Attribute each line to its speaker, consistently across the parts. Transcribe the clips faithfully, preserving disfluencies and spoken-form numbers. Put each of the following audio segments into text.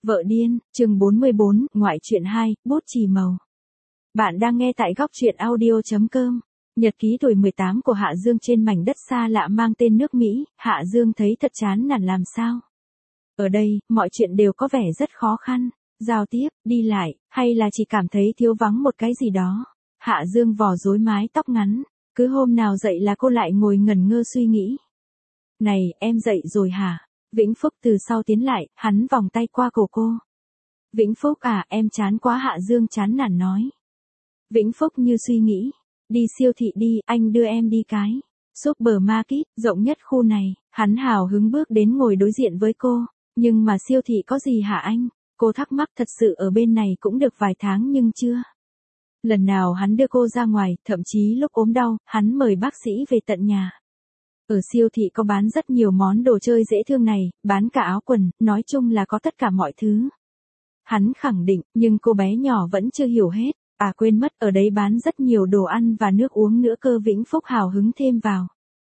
Speaker 1: Vợ điên, chương bốn mươi bốn, ngoại truyện hai, bút chì màu. Bạn đang nghe tại góc truyện audio chấm com. Nhật ký tuổi mười tám của Hạ Dương trên mảnh đất xa lạ mang tên nước Mỹ, Hạ Dương thấy thật chán nản làm sao. Ở đây, mọi chuyện đều có vẻ rất khó khăn, giao tiếp, đi lại, hay là chỉ cảm thấy thiếu vắng một cái gì đó. Hạ Dương vò rối mái tóc ngắn, cứ hôm nào dậy là cô lại ngồi ngẩn ngơ suy nghĩ. Này, em dậy rồi hả? Vĩnh Phúc từ sau tiến lại, hắn vòng tay qua cổ cô. Vĩnh Phúc à, em chán quá. Hạ Dương chán nản nói. Vĩnh Phúc như suy nghĩ. Đi siêu thị đi, anh đưa em đi cái supermarket rộng nhất khu này. Hắn hào hứng bước đến ngồi đối diện với cô. Nhưng mà siêu thị có gì hả anh? Cô thắc mắc. Thật sự ở bên này cũng được vài tháng nhưng chưa. Lần nào hắn đưa cô ra ngoài, thậm chí lúc ốm đau, hắn mời bác sĩ về tận nhà. Ở siêu thị có bán rất nhiều món đồ chơi dễ thương này, bán cả áo quần, nói chung là có tất cả mọi thứ. Hắn khẳng định, nhưng cô bé nhỏ vẫn chưa hiểu hết. À quên mất, ở đấy bán rất nhiều đồ ăn và nước uống nữa cơ. Vĩnh Phúc hào hứng thêm vào.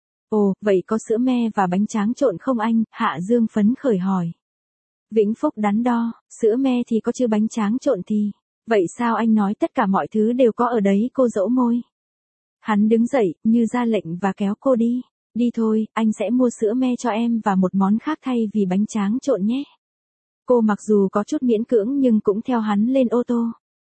Speaker 1: Ồ, vậy có sữa me và bánh tráng trộn không anh? Hạ Dương phấn khởi hỏi. Vĩnh Phúc đắn đo, sữa me thì có chứ bánh tráng trộn thì. Vậy sao anh nói tất cả mọi thứ đều có ở đấy? Cô dẫu môi. Hắn đứng dậy, như ra lệnh và kéo cô đi. Đi thôi, anh sẽ mua sữa me cho em và một món khác thay vì bánh tráng trộn nhé. Cô mặc dù có chút miễn cưỡng nhưng cũng theo hắn lên ô tô.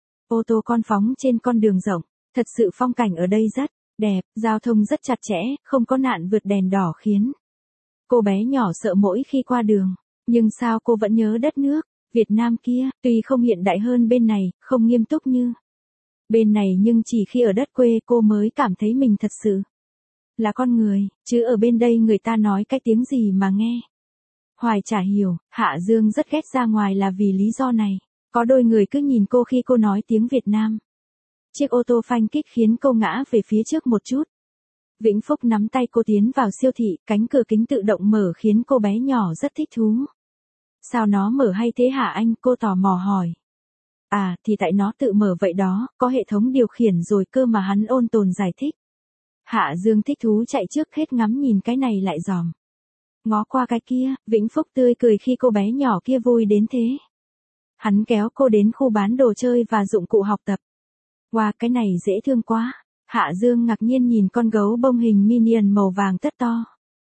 Speaker 1: Ô tô con phóng trên con đường rộng, thật sự phong cảnh ở đây rất đẹp, giao thông rất chặt chẽ, không có nạn vượt đèn đỏ khiến cô bé nhỏ sợ mỗi khi qua đường. Nhưng sao cô vẫn nhớ đất nước Việt Nam kia, tuy không hiện đại hơn bên này, không nghiêm túc như bên này nhưng chỉ khi ở đất quê cô mới cảm thấy mình thật sự là con người, chứ ở bên đây người ta nói cái tiếng gì mà nghe hoài chả hiểu. Hạ Dương rất ghét ra ngoài là vì lý do này. Có đôi người cứ nhìn cô khi cô nói tiếng Việt Nam. Chiếc ô tô phanh kích khiến cô ngã về phía trước một chút. Vĩnh Phúc nắm tay cô tiến vào siêu thị, cánh cửa kính tự động mở khiến cô bé nhỏ rất thích thú. Sao nó mở hay thế hả anh? Cô tò mò hỏi. À, thì tại nó tự mở vậy đó, có hệ thống điều khiển rồi cơ mà. Hắn ôn tồn giải thích. Hạ Dương thích thú chạy trước hết ngắm nhìn cái này lại dòm ngó qua cái kia. Vĩnh Phúc tươi cười khi cô bé nhỏ kia vui đến thế. Hắn kéo cô đến khu bán đồ chơi và dụng cụ học tập. Wow, cái này dễ thương quá. Hạ Dương ngạc nhiên nhìn con gấu bông hình Minion màu vàng tất to.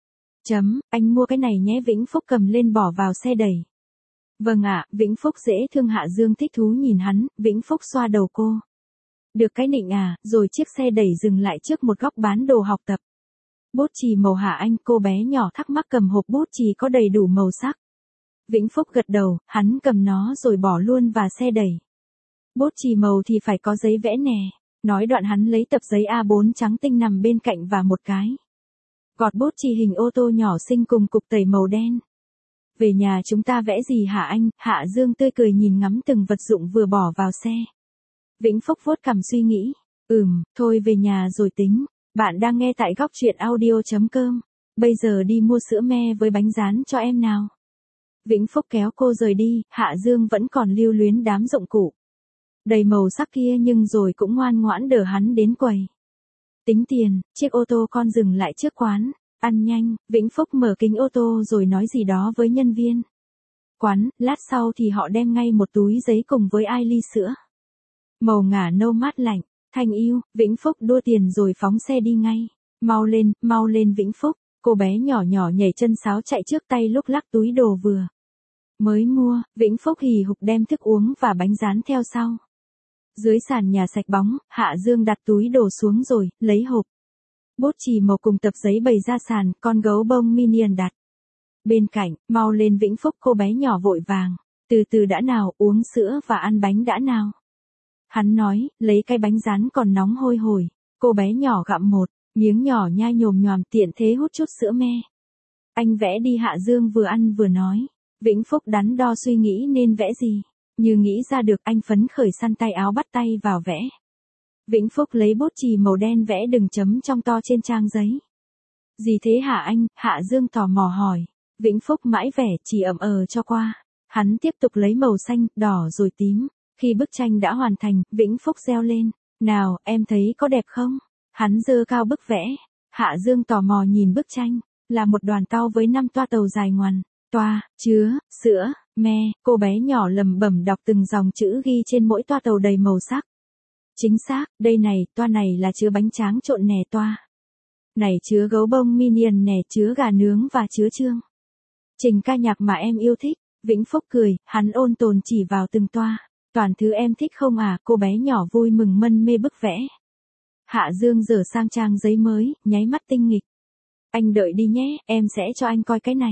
Speaker 1: Chấm, anh mua cái này nhé. Vĩnh Phúc cầm lên bỏ vào xe đẩy. Vâng ạ, Vĩnh Phúc dễ thương. Hạ Dương thích thú nhìn hắn. Vĩnh Phúc xoa đầu cô. Được cái nịnh à, rồi chiếc xe đẩy dừng lại trước một góc bán đồ học tập. Bút chì màu hả anh? Cô bé nhỏ thắc mắc. Cầm hộp bút chì có đầy đủ màu sắc. Vĩnh Phúc gật đầu, hắn cầm nó rồi bỏ luôn vào xe đẩy. Bút chì màu thì phải có giấy vẽ nè. Nói đoạn hắn lấy tập giấy A bốn trắng tinh nằm bên cạnh và một cái gọt bút chì hình ô tô nhỏ xinh cùng cục tẩy màu đen. Về nhà chúng ta vẽ gì hả anh? Hạ Dương tươi cười nhìn ngắm từng vật dụng vừa bỏ vào xe. Vĩnh Phúc vuốt cằm suy nghĩ. Ừm, thôi về nhà rồi tính. Bạn đang nghe tại góc truyện audio chấm com. Bây giờ đi mua sữa me với bánh rán cho em nào. Vĩnh Phúc kéo cô rời đi. Hạ Dương vẫn còn lưu luyến đám dụng cụ đầy màu sắc kia nhưng rồi cũng ngoan ngoãn đỡ hắn đến quầy tính tiền. Chiếc ô tô con dừng lại trước quán ăn nhanh. Vĩnh Phúc mở kính ô tô rồi nói gì đó với nhân viên quán. Lát sau thì họ đem ngay một túi giấy cùng với ai ly sữa màu ngả nâu mát lạnh. Thanh yêu. Vĩnh Phúc đua tiền rồi phóng xe đi ngay. Mau lên, mau lên Vĩnh Phúc. Cô bé nhỏ nhỏ nhảy chân sáo chạy trước, tay lúc lắc túi đồ vừa mới mua. Vĩnh Phúc hì hục đem thức uống và bánh rán theo sau. Dưới sàn nhà sạch bóng, Hạ Dương đặt túi đồ xuống rồi lấy hộp bút chì màu cùng tập giấy bày ra sàn. Con gấu bông Minion đặt bên cạnh. Mau lên Vĩnh Phúc. Cô bé nhỏ vội vàng. Từ từ đã nào, uống sữa và ăn bánh đã nào. Hắn nói, lấy cái bánh rán còn nóng hôi hổi. Cô bé nhỏ gặm một miếng nhỏ nhai nhồm nhòm, tiện thế hút chút sữa me. Anh vẽ đi. Hạ Dương vừa ăn vừa nói. Vĩnh Phúc đắn đo suy nghĩ nên vẽ gì. Như nghĩ ra được, anh phấn khởi săn tay áo bắt tay vào vẽ. Vĩnh Phúc lấy bút chì màu đen vẽ đường chấm trong to trên trang giấy. Gì thế hả anh? Hạ Dương tò mò hỏi. Vĩnh Phúc mãi vẻ chỉ ậm ờ cho qua. Hắn tiếp tục lấy màu xanh, đỏ rồi tím. Khi bức tranh đã hoàn thành, Vĩnh Phúc reo lên. Nào, em thấy có đẹp không? Hắn giơ cao bức vẽ. Hạ Dương tò mò nhìn bức tranh. Là một đoàn tàu với năm toa tàu dài ngoằn. Toa, chứa, sữa, Me, cô bé nhỏ lầm bẩm đọc từng dòng chữ ghi trên mỗi toa tàu đầy màu sắc. Chính xác, đây này, toa này là chứa bánh tráng trộn nè toa. Này chứa gấu bông minion nè, chứa gà nướng và chứa trương. Trình ca nhạc mà em yêu thích. Vĩnh Phúc cười, hắn ôn tồn chỉ vào từng toa. Toàn thứ em thích không à, cô bé nhỏ vui mừng mân mê bức vẽ. Hạ Dương dở sang trang giấy mới, nháy mắt tinh nghịch. Anh đợi đi nhé, em sẽ cho anh coi cái này.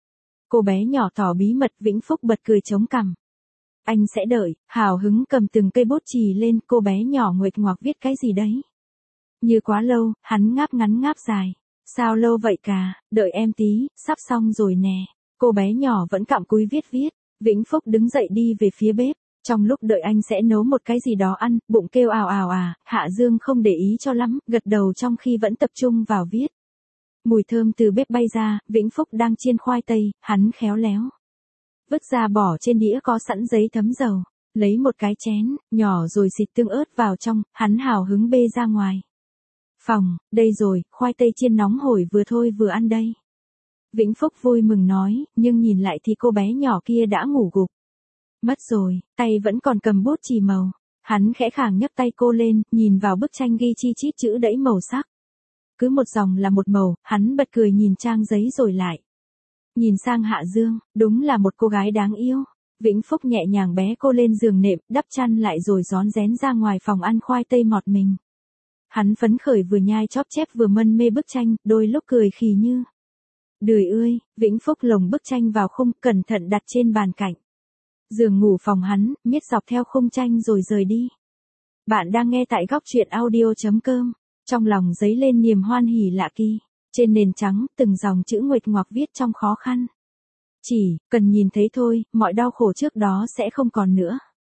Speaker 1: Cô bé nhỏ tỏ bí mật. Vĩnh Phúc bật cười chống cằm. Anh sẽ đợi, hào hứng cầm từng cây bút chì lên, cô bé nhỏ nguệch ngoạc viết cái gì đấy. Như quá lâu, hắn ngáp ngắn ngáp dài. Sao lâu vậy cả, đợi em tí, sắp xong rồi nè. Cô bé nhỏ vẫn cặm cúi viết viết. Vĩnh Phúc đứng dậy đi về phía bếp. Trong lúc đợi anh sẽ nấu một cái gì đó ăn, bụng kêu ào ào à, Hạ Dương không để ý cho lắm, gật đầu trong khi vẫn tập trung vào viết. Mùi thơm từ bếp bay ra, Vĩnh Phúc đang chiên khoai tây, hắn khéo léo. Vứt ra bỏ trên đĩa có sẵn giấy thấm dầu, lấy một cái chén, nhỏ rồi xịt tương ớt vào trong, hắn hào hứng bê ra ngoài. Phòng, đây rồi, khoai tây chiên nóng hổi vừa thôi vừa ăn đây. Vĩnh Phúc vui mừng nói, nhưng nhìn lại thì cô bé nhỏ kia đã ngủ gục. Mất rồi, tay vẫn còn cầm bút chì màu. Hắn khẽ khàng nhấc tay cô lên, nhìn vào bức tranh ghi chi chít chữ đẫy màu sắc. Cứ một dòng là một màu, hắn bật cười nhìn trang giấy rồi lại. Nhìn sang Hạ Dương, đúng là một cô gái đáng yêu. Vĩnh Phúc nhẹ nhàng bé cô lên giường nệm, đắp chăn lại rồi rón rén ra ngoài phòng ăn khoai tây mọt mình. Hắn phấn khởi vừa nhai chóp chép vừa mân mê bức tranh, đôi lúc cười khì như. Đười ơi, Vĩnh Phúc lồng bức tranh vào khung, cẩn thận đặt trên bàn cạnh. Giường ngủ phòng hắn, miết dọc theo khung tranh rồi rời đi. Bạn đang nghe tại góc truyện audio chấm com. Trong lòng dấy lên niềm hoan hỉ lạ kỳ. Trên nền trắng, từng dòng chữ nguệch ngoạc viết trong khó khăn. Chỉ, cần nhìn thấy thôi, mọi đau khổ trước đó sẽ không còn nữa.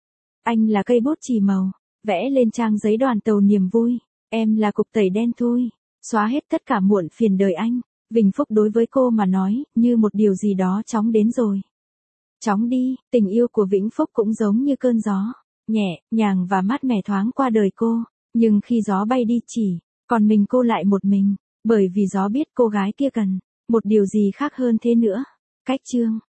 Speaker 1: Anh là cây bút chì màu, vẽ lên trang giấy đoàn tàu niềm vui. Em là cục tẩy đen thui, xóa hết tất cả muộn phiền đời anh. Vĩnh Phúc đối với cô mà nói, như một điều gì đó chóng đến rồi. Chóng đi, tình yêu của Vĩnh Phúc cũng giống như cơn gió, nhẹ, nhàng và mát mẻ thoáng qua đời cô, nhưng khi gió bay đi chỉ, còn mình cô lại một mình, bởi vì gió biết cô gái kia cần, một điều gì khác hơn thế nữa. Cách chương